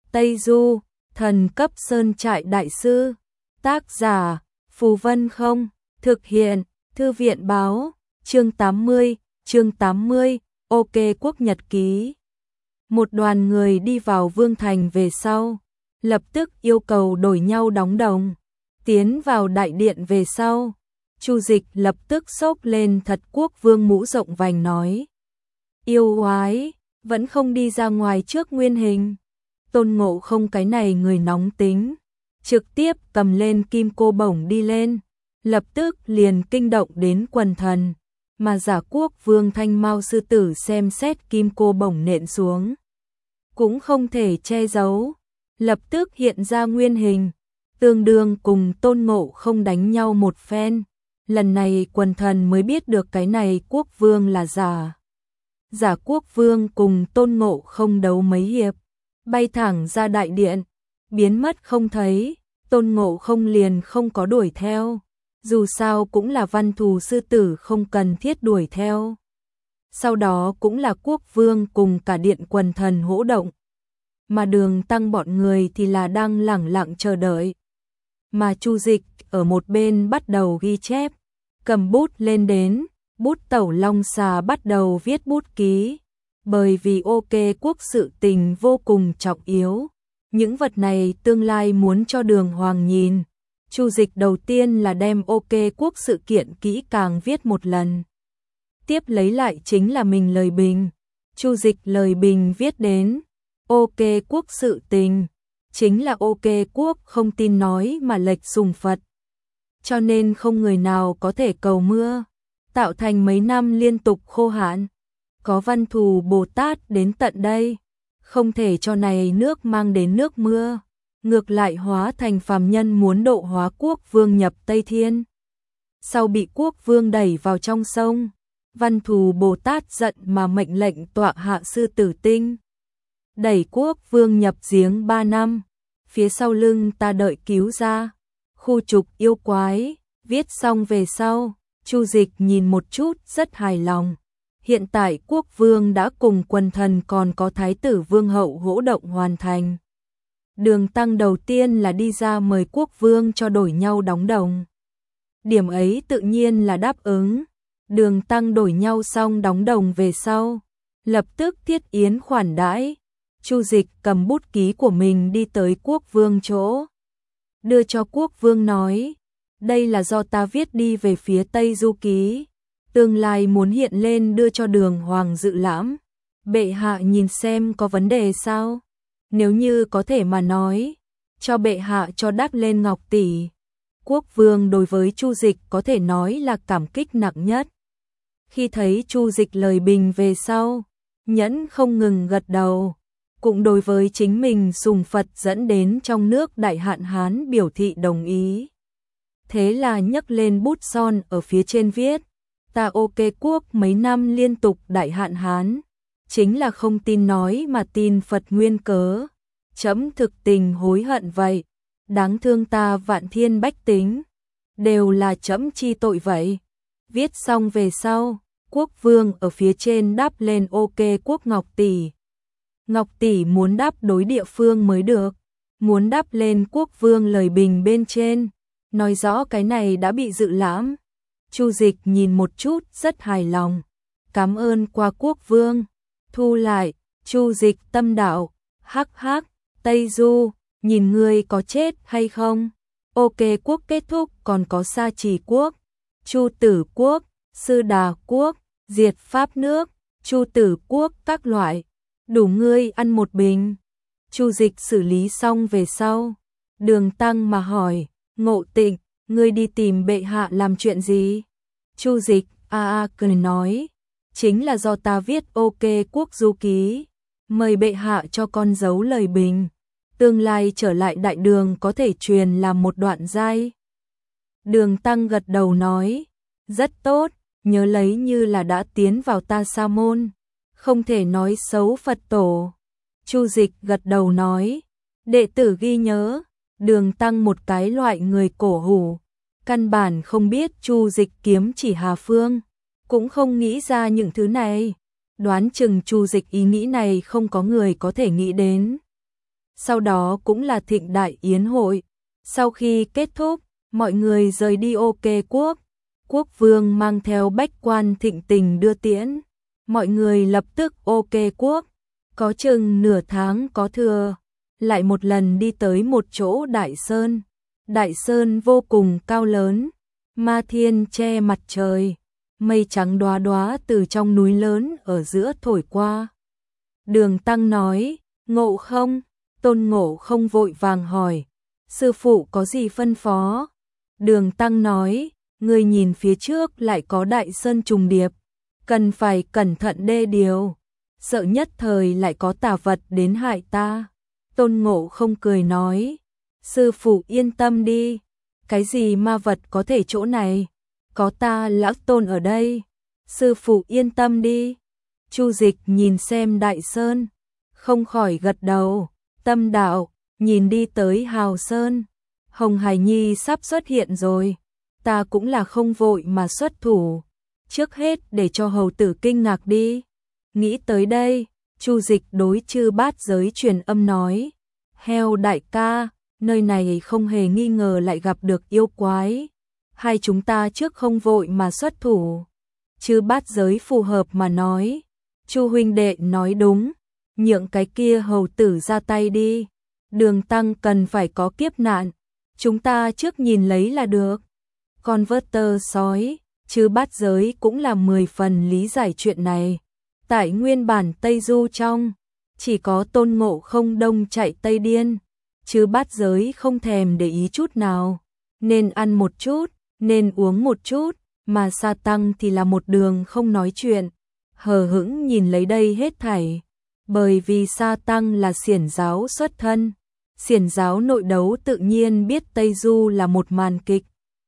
Tây Du, thần cấp sơn trại đại sư. Tác giả, Phù Vân Không. Thực hiện, Thư viện báo. Chương 80, OK Quốc Nhật Ký. Một đoàn người đi vào Vương Thành về sau, lập tức yêu cầu đổi nhau đóng đồng. Tiến vào đại điện về sau, Chu Dịch lập tức xốc lên thật quốc vương mũ rộng vành nói: Yêu oái, vẫn không đi ra ngoài trước nguyên hình. Tôn Ngộ Không cái này người nóng tính, trực tiếp cầm lên kim cô bổng đi lên, lập tức liền kinh động đến quần thần, mà giả quốc vương Thanh Mao sư tử xem xét kim cô bổng nện xuống, cũng không thể che giấu, lập tức hiện ra nguyên hình, tương đương cùng Tôn Ngộ Không đánh nhau một phen. Lần này quần thần mới biết được cái này quốc vương là giả. Giả quốc vương cùng Tôn Ngộ Không đấu mấy hiệp, bay thẳng ra đại điện, biến mất không thấy. Tôn Ngộ Không liền không có đuổi theo, dù sao cũng là văn thù sư tử, không cần thiết đuổi theo. Sau đó cũng là quốc vương cùng cả điện quần thần hỗ động, mà Đường Tăng bọn người thì là đang lẳng lặng chờ đợi. Mà Chu Dịch ở một bên bắt đầu ghi chép, cầm bút lên đến, bút tẩu long xà bắt đầu viết bút ký. Bởi vì OK Quốc sự tình vô cùng trọng yếu, những vật này tương lai muốn cho Đường Hoàng nhìn. Chu Dịch đầu tiên là đem OK Quốc sự kiện kỹ càng viết một lần. Tiếp lấy lại chính là mình lời bình. Chu Dịch lời bình viết đến OK Quốc sự tình, chính là OK Quốc không tin nói mà lệch sùng Phật, cho nên không người nào có thể cầu mưa, tạo thành mấy năm liên tục khô hạn. Có Văn Thù Bồ Tát đến tận đây, không thể cho này nước mang đến nước mưa, ngược lại hóa thành phàm nhân muốn độ hóa quốc vương nhập Tây Thiên. Sau bị quốc vương đẩy vào trong sông, Văn Thù Bồ Tát giận mà mệnh lệnh tọa hạ sư tử tinh, đẩy quốc vương nhập giếng 3 năm, phía sau lưng ta đợi cứu ra, khu trục yêu quái. Viết xong về sau, Chu Dịch nhìn một chút rất hài lòng. Hiện tại quốc vương đã cùng quần thần còn có thái tử vương hậu hỗ động hoàn thành. Đường Tăng đầu tiên là đi ra mời quốc vương cho đổi nhau đóng đồng. Điểm ấy tự nhiên là đáp ứng. Đường Tăng đổi nhau xong đóng đồng về sau, lập tức thiết yến khoản đãi. Chu Dịch cầm bút ký của mình đi tới quốc vương chỗ, đưa cho quốc vương nói: đây là do ta viết đi về phía Tây Du ký, tương lai muốn hiện lên đưa cho Đường Hoàng dự lãm. Bệ hạ nhìn xem có vấn đề sao? Nếu như có thể mà nói, cho bệ hạ cho đắp lên ngọc tỷ. Quốc vương đối với Chu Dịch có thể nói là cảm kích nặng nhất. Khi thấy Chu Dịch lời bình về sau, nhẫn không ngừng gật đầu, cũng đối với chính mình sùng Phật dẫn đến trong nước đại hạn hán biểu thị đồng ý. Thế là nhấc lên bút son ở phía trên viết: ta OK Quốc mấy năm liên tục đại hạn hán, chính là không tin nói mà tin Phật nguyên cớ. Chấm thực tình hối hận vậy, đáng thương ta vạn thiên bách tính, đều là chấm chi tội vậy. Viết xong về sau, quốc vương ở phía trên đắp lên OK Quốc ngọc tỷ. Ngọc tỷ muốn đắp đối địa phương mới được, muốn đắp lên quốc vương lời bình bên trên, nói rõ cái này đã bị dự lãm. Chu Dịch nhìn một chút rất hài lòng, cảm ơn qua quốc vương, thu lại. Chu Dịch tâm đạo: hắc hắc, Tây Du, nhìn ngươi có chết hay không? OK Quốc kết thúc còn có Sa Trì Quốc, Chu Tử Quốc, Sư Đà Quốc, Diệt Pháp nước, Chu Tử Quốc các loại, đủ ngươi ăn một bình. Chu Dịch xử lý xong về sau, Đường Tăng mà hỏi: Ngộ Tịnh, ngươi đi tìm bệ hạ làm chuyện gì? Chu Dịch cười nói: chính là do ta viết OK Quốc du ký, mời bệ hạ cho con giấu lời bình, tương lai trở lại đại đường có thể truyền làm một đoạn giai. Đường Tăng gật đầu nói: rất tốt, nhớ lấy như là đã tiến vào ta sa môn, không thể nói xấu Phật tổ. Chu Dịch gật đầu nói: đệ tử ghi nhớ. Đường Tăng một cái loại người cổ hủ, căn bản không biết Chu Dịch kiếm chỉ Hà Phương, cũng không nghĩ ra những thứ này. Đoán chừng Chu Dịch ý nghĩ này không có người có thể nghĩ đến. sau đó cũng là thịnh đại yến hội. Sau khi kết thúc, mọi người rời đi OK quốc. Quốc vương mang theo bách quan thịnh tình đưa tiễn. Mọi người lập tức OK quốc. Có chừng nửa tháng có thừa, lại một lần đi tới một chỗ đại sơn. Đại sơn vô cùng cao lớn, ma thiên che mặt trời, mây trắng đóa đóa từ trong núi lớn ở giữa thổi qua. Đường Tăng nói, Ngộ không? Tôn Ngộ không vội vàng hỏi, sư phụ có gì phân phó? Đường Tăng nói, người nhìn phía trước lại có đại sơn trùng điệp, cần phải cẩn thận đê điều, sợ nhất thời lại có tà vật đến hại ta. Tôn Ngộ không cười nói, sư phụ yên tâm đi, cái gì ma vật có thể chỗ này, có ta Lão Tôn ở đây, sư phụ yên tâm đi. Chu Dịch nhìn xem đại sơn, không khỏi gật đầu, tâm đạo, nhìn đi tới Hào Sơn, Hồng Hải Nhi sắp xuất hiện rồi, ta cũng là không vội mà xuất thủ, trước hết để cho hầu tử kinh ngạc đi. Nghĩ tới đây, Chu Dịch đối Chư Bát Giới truyền âm nói, Heo đại ca, nơi này không hề nghi ngờ lại gặp được yêu quái, hay chúng ta trước không vội mà xuất thủ. Chư Bát Giới phù hợp mà nói, Chu huynh đệ nói đúng, nhượng cái kia hầu tử ra tay đi, Đường Tăng cần phải có kiếp nạn, chúng ta trước nhìn lấy là được. Con vớt tơ sói, Chư Bát Giới cũng là 10 phần lý giải chuyện này. Tại nguyên bản Tây Du trong, chỉ có Tôn Ngộ không đông chạy Tây Điên, Chư Bát Giới không thèm để ý chút nào, nên ăn một chút, nên uống một chút, mà Sa Tăng thì là một đường không nói chuyện, hờ hững nhìn lấy đây hết thảy. Bởi vì Sa Tăng là xiển giáo xuất thân, xiển giáo nội đấu tự nhiên biết Tây Du là một màn kịch.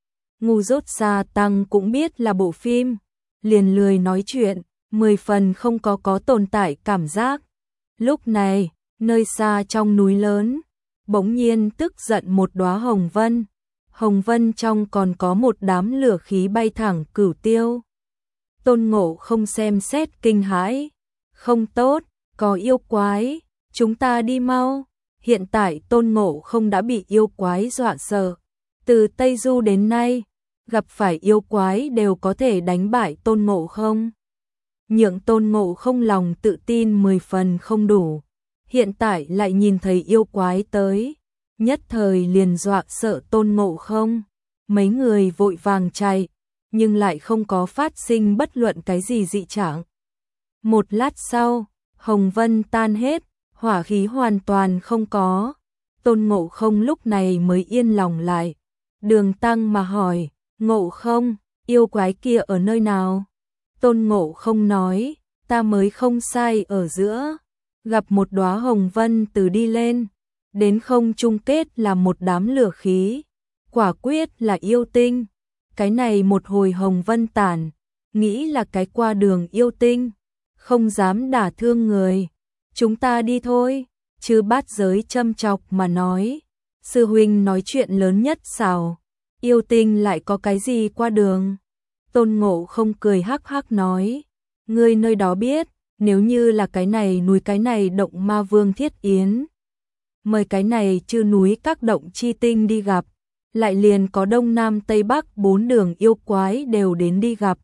Ngu dốt Sa Tăng cũng biết là bộ phim, liền lười nói chuyện, 10 phần không có tồn tại cảm giác. Lúc này, nơi xa trong núi lớn, bỗng nhiên tức giận một đóa hồng vân. Hồng vân trong còn có một đám lửa khí bay thẳng cửu tiêu. Tôn Ngộ không xem xét kinh hãi, không tốt, có yêu quái, chúng ta đi mau. Hiện tại Tôn Ngộ không đã bị yêu quái dọa sợ, từ Tây Du đến nay, gặp phải yêu quái đều có thể đánh bại Tôn Ngộ không. Nhượng Tôn Ngộ không lòng tự tin 10 phần không đủ, hiện tại lại nhìn thấy yêu quái tới, nhất thời liền dọa sợ Tôn Ngộ không. Mấy người vội vàng chạy, nhưng lại không có phát sinh bất luận cái gì dị trạng. Một lát sau, hồng vân tan hết, hỏa khí hoàn toàn không có. Tôn Ngộ không lúc này mới yên lòng lại. Đường Tăng mà hỏi, Ngộ không, yêu quái kia ở nơi nào? Tôn Ngộ không nói, ta mới không sai ở giữa, gặp một đóa hồng vân từ đi lên, đến không chung kết là một đám lửa khí, quả quyết là yêu tinh. Cái này một hồi hồng vân tản, nghĩ là cái qua đường yêu tinh, không dám đả thương người. Chúng ta đi thôi. Chư Bát Giới châm chọc mà nói, sư huynh nói chuyện lớn nhất xảo, yêu tinh lại có cái gì qua đường? Tôn Ngộ không cười hắc hắc nói, ngươi nơi đó biết, nếu như là cái này núi cái này động ma vương Thiết Yến, mời cái này chư núi các động chi tinh đi gặp, lại liền có đông nam tây bắc 4 đường yêu quái đều đến đi gặp.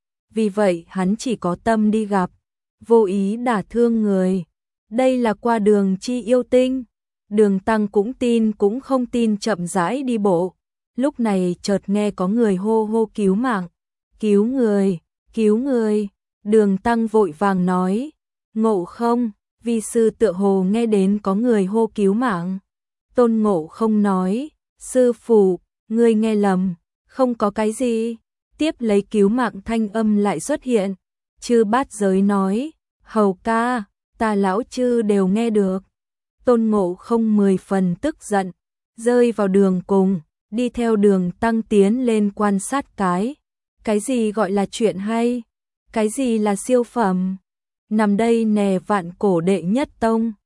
Vì vậy hắn chỉ có tâm đi gặp, vô ý đả thương người. Đây là qua đường chi yêu tinh. Đường Tăng cũng tin cũng không tin chậm rãi đi bộ. Lúc này chợt nghe có người hô hô cứu mạng. Cứu người, cứu người. Đường Tăng vội vàng nói, Ngộ không, vi sư tựa hồ nghe đến có người hô cứu mạng. Tôn Ngộ không nói, sư phụ, ngươi nghe lầm, không có cái gì. Tiếp lấy cứu mạng thanh âm lại xuất hiện. Chư Bát Giới nói, hầu ca, ta lão chư đều nghe được. Tôn Ngộ không 10 phần tức giận, rơi vào đường cùng, đi theo Đường Tăng tiến lên quan sát cái gì gọi là chuyện hay, cái gì là siêu phẩm. Nằm đây nè vạn cổ đệ nhất tông,